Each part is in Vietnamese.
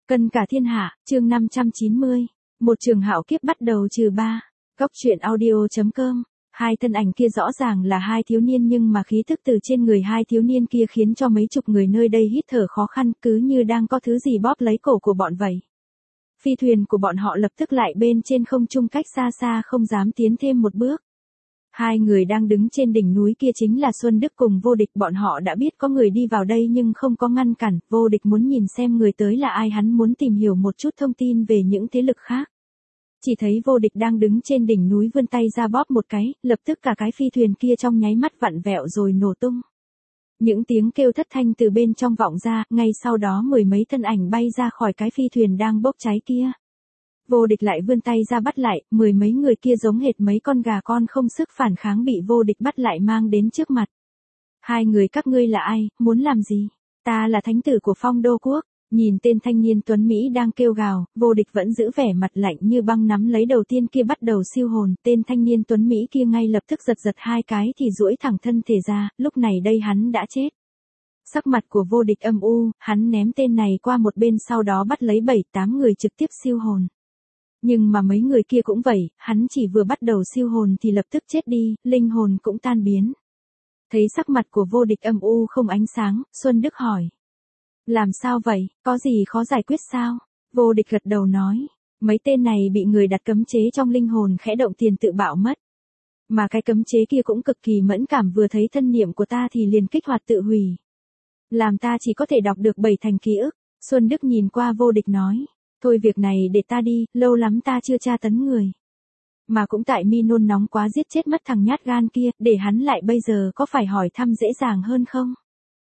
Cân cả thiên hạ, chương 590. Một trường hạo kiếp bắt đầu -3. Góc truyện audio.com. Hai thân ảnh kia rõ ràng là hai thiếu niên nhưng mà khí tức từ trên người hai thiếu niên kia khiến cho mấy chục người nơi đây hít thở khó khăn, cứ như đang có thứ gì bóp lấy cổ của bọn vậy. Phi thuyền của bọn họ lập tức lại bên trên không trung cách xa xa không dám tiến thêm một bước. Hai người đang đứng trên đỉnh núi kia chính là Xuân Đức cùng Vô Địch, bọn họ đã biết có người đi vào đây nhưng không có ngăn cản, Vô Địch muốn nhìn xem người tới là ai, hắn muốn tìm hiểu một chút thông tin về những thế lực khác. Chỉ thấy Vô Địch đang đứng trên đỉnh núi vươn tay ra bóp một cái, lập tức cả cái phi thuyền kia trong nháy mắt vặn vẹo rồi nổ tung. Những tiếng kêu thất thanh từ bên trong vọng ra, ngay sau đó mười mấy thân ảnh bay ra khỏi cái phi thuyền đang bốc cháy kia. Vô Địch lại vươn tay ra bắt lại, mười mấy người kia giống hệt mấy con gà con không sức phản kháng bị Vô Địch bắt lại mang đến trước mặt. Hai người các ngươi là ai, muốn làm gì? Ta là thánh tử của Phong Đô Quốc. Nhìn tên thanh niên tuấn Mỹ đang kêu gào, Vô Địch vẫn giữ vẻ mặt lạnh như băng nắm lấy đầu tiên kia bắt đầu siêu hồn. Tên thanh niên tuấn Mỹ kia ngay lập tức giật hai cái thì duỗi thẳng thân thể ra, lúc này đây hắn đã chết. Sắc mặt của Vô Địch âm u, hắn ném tên này qua một bên sau đó bắt lấy 7-8 người trực tiếp siêu hồn. Nhưng mà mấy người kia cũng vậy, hắn chỉ vừa bắt đầu siêu hồn thì lập tức chết đi, linh hồn cũng tan biến. Thấy sắc mặt của Vô Địch âm u không ánh sáng, Xuân Đức hỏi. Làm sao vậy, có gì khó giải quyết sao? Vô Địch gật đầu nói. Mấy tên này bị người đặt cấm chế trong linh hồn khẽ động tiền tự bạo mất. Mà cái cấm chế kia cũng cực kỳ mẫn cảm, vừa thấy thân niệm của ta thì liền kích hoạt tự hủy. Làm ta chỉ có thể đọc được 7 thành ký ức. Xuân Đức nhìn qua Vô Địch nói. Thôi việc này để ta đi, lâu lắm ta chưa tra tấn người. Mà cũng tại mi nôn nóng quá giết chết mất thằng nhát gan kia, để hắn lại bây giờ có phải hỏi thăm dễ dàng hơn không?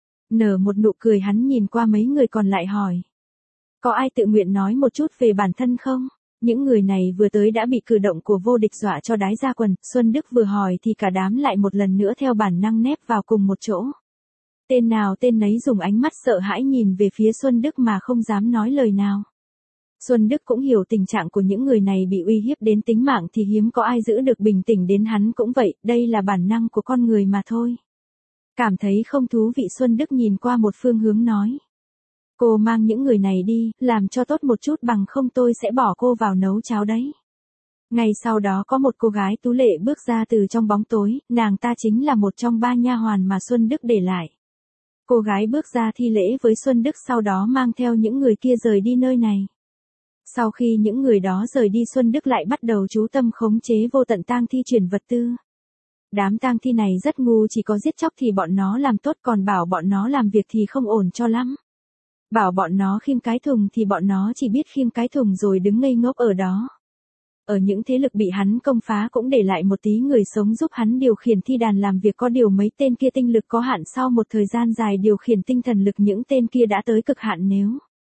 Nở một nụ cười hắn nhìn qua mấy người còn lại hỏi. Có ai tự nguyện nói một chút về bản thân không? Những người này vừa tới đã bị cử động của Vô Địch dọa cho đái ra quần, Xuân Đức vừa hỏi thì cả đám lại một lần nữa theo bản năng nép vào cùng một chỗ. Tên nào tên nấy dùng ánh mắt sợ hãi nhìn về phía Xuân Đức mà không dám nói lời nào. Xuân Đức cũng hiểu tình trạng của những người này bị uy hiếp đến tính mạng thì hiếm có ai giữ được bình tĩnh, đến hắn cũng vậy, đây là bản năng của con người mà thôi. Cảm thấy không thú vị, Xuân Đức nhìn qua một phương hướng nói. Cô mang những người này đi, làm cho tốt một chút, bằng không tôi sẽ bỏ cô vào nấu cháo đấy. Ngay sau đó có một cô gái tú lệ bước ra từ trong bóng tối, nàng ta chính là một trong 3 nha hoàn mà Xuân Đức để lại. Cô gái bước ra thi lễ với Xuân Đức sau đó mang theo những người kia rời đi nơi này. Sau khi những người đó rời đi, Xuân Đức lại bắt đầu chú tâm khống chế vô tận tang thi chuyển vật tư. Đám tang thi này rất ngu, chỉ có giết chóc thì bọn nó làm tốt, còn bảo bọn nó làm việc thì không ổn cho lắm. Bảo bọn nó khiêng cái thùng thì bọn nó chỉ biết khiêng cái thùng rồi đứng ngây ngốc ở đó. Ở những thế lực bị hắn công phá cũng để lại một tí người sống giúp hắn điều khiển thi đàn làm việc, có điều mấy tên kia tinh lực có hạn, sau một thời gian dài điều khiển tinh thần lực những tên kia đã tới cực hạn. Nếu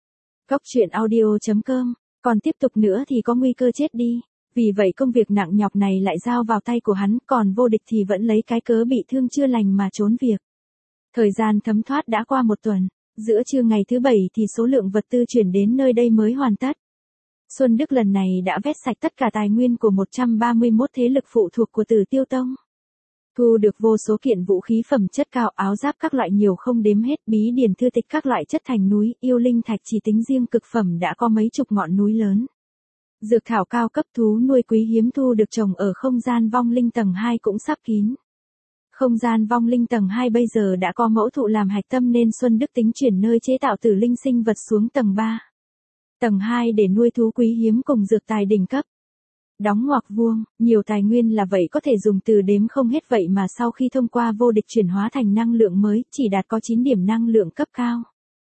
Góc truyện audio.com còn tiếp tục nữa thì có nguy cơ chết đi. Vì vậy công việc nặng nhọc này lại giao vào tay của hắn, còn Vô Địch thì vẫn lấy cái cớ bị thương chưa lành mà trốn việc. Thời gian thấm thoát đã qua một tuần, giữa trưa ngày thứ 7 thì số lượng vật tư chuyển đến nơi đây mới hoàn tất. Xuân Đức lần này đã vét sạch tất cả tài nguyên của 131 thế lực phụ thuộc của Tử Tiêu Tông. Thu được vô số kiện vũ khí phẩm chất cao, áo giáp các loại nhiều không đếm hết, bí điển thư tịch các loại chất thành núi, yêu linh thạch chỉ tính riêng cực phẩm đã có mấy chục ngọn núi lớn. Dược thảo cao cấp, thú nuôi quý hiếm thu được trồng ở không gian vong linh tầng 2 cũng sắp kín. Không gian vong linh tầng 2 bây giờ đã có mẫu thụ làm hạch tâm nên Xuân Đức tính chuyển nơi chế tạo tử linh sinh vật xuống tầng 3. Tầng 2 để nuôi thú quý hiếm cùng dược tài đỉnh cấp. Đóng ngoặc vuông, nhiều tài nguyên là vậy có thể dùng từ đếm không hết, vậy mà sau khi thông qua Vô Địch chuyển hóa thành năng lượng mới, chỉ đạt có 9 điểm năng lượng cấp cao.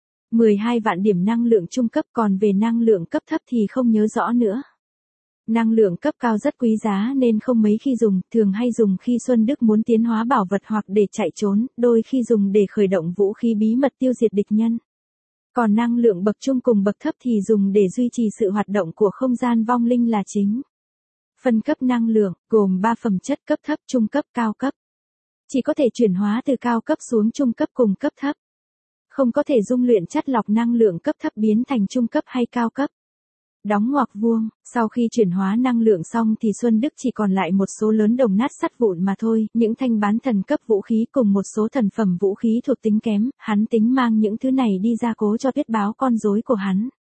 12 vạn điểm năng lượng trung cấp, còn về năng lượng cấp thấp thì không nhớ rõ nữa. Năng lượng cấp cao rất quý giá nên không mấy khi dùng, thường hay dùng khi Xuân Đức muốn tiến hóa bảo vật hoặc để chạy trốn, đôi khi dùng để khởi động vũ khí bí mật tiêu diệt địch nhân. Còn năng lượng bậc trung cùng bậc thấp thì dùng để duy trì sự hoạt động của không gian vong linh là chính. Phân cấp năng lượng, gồm 3 phẩm chất: cấp thấp, trung cấp, cao cấp. Chỉ có thể chuyển hóa từ cao cấp xuống trung cấp cùng cấp thấp. Không có thể dung luyện chắt lọc năng lượng cấp thấp biến thành trung cấp hay cao cấp. Đóng ngoặc vuông, sau khi chuyển hóa năng lượng xong thì Xuân Đức chỉ còn lại một số lớn đồng nát sắt vụn mà thôi, những thanh bán thần cấp vũ khí cùng một số thần phẩm vũ khí thuộc tính kém, hắn tính mang những thứ này đi gia cố cho biết báo con rối của hắn.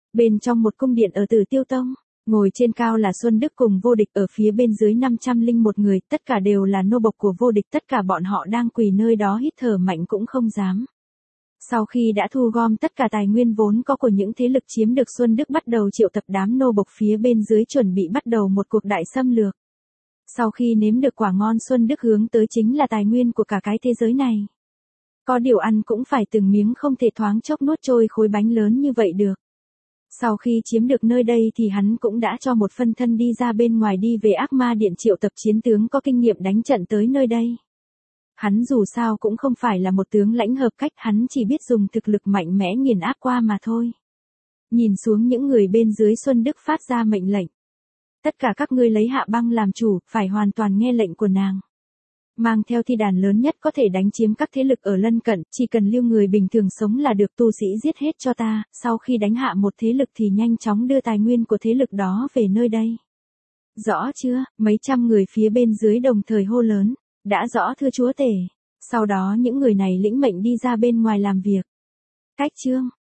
Bên trong một cung điện ở Tử Tiêu Tông, ngồi trên cao là Xuân Đức cùng Vô Địch, ở phía bên dưới 501 người, tất cả đều là nô bộc của Vô Địch, tất cả bọn họ đang quỳ nơi đó hít thở mạnh cũng không dám. Sau khi đã thu gom tất cả tài nguyên vốn có của những thế lực chiếm được, Xuân Đức bắt đầu triệu tập đám nô bộc phía bên dưới chuẩn bị bắt đầu một cuộc đại xâm lược. Sau khi nếm được quả ngon, Xuân Đức hướng tới chính là tài nguyên của cả cái thế giới này. Có điều ăn cũng phải từng miếng, không thể thoáng chốc nuốt trôi khối bánh lớn như vậy được. Sau khi chiếm được nơi đây thì hắn cũng đã cho một phân thân đi ra bên ngoài, đi về Ác Ma Điện triệu tập chiến tướng có kinh nghiệm đánh trận tới nơi đây. Hắn dù sao cũng không phải là một tướng lãnh hợp cách, hắn chỉ biết dùng thực lực mạnh mẽ nghiền áp qua mà thôi. Nhìn xuống những người bên dưới, Xuân Đức phát ra mệnh lệnh. Tất cả các ngươi lấy Hạ Băng làm chủ, phải hoàn toàn nghe lệnh của nàng. Mang theo thi đàn lớn nhất có thể đánh chiếm các thế lực ở lân cận, chỉ cần lưu người bình thường sống là được, tu sĩ giết hết cho ta, sau khi đánh hạ một thế lực thì nhanh chóng đưa tài nguyên của thế lực đó về nơi đây. Rõ chưa? Mấy trăm người phía bên dưới đồng thời hô lớn. Đã rõ thưa chúa tể. Sau đó những người này lĩnh mệnh đi ra bên ngoài làm việc. Cách chương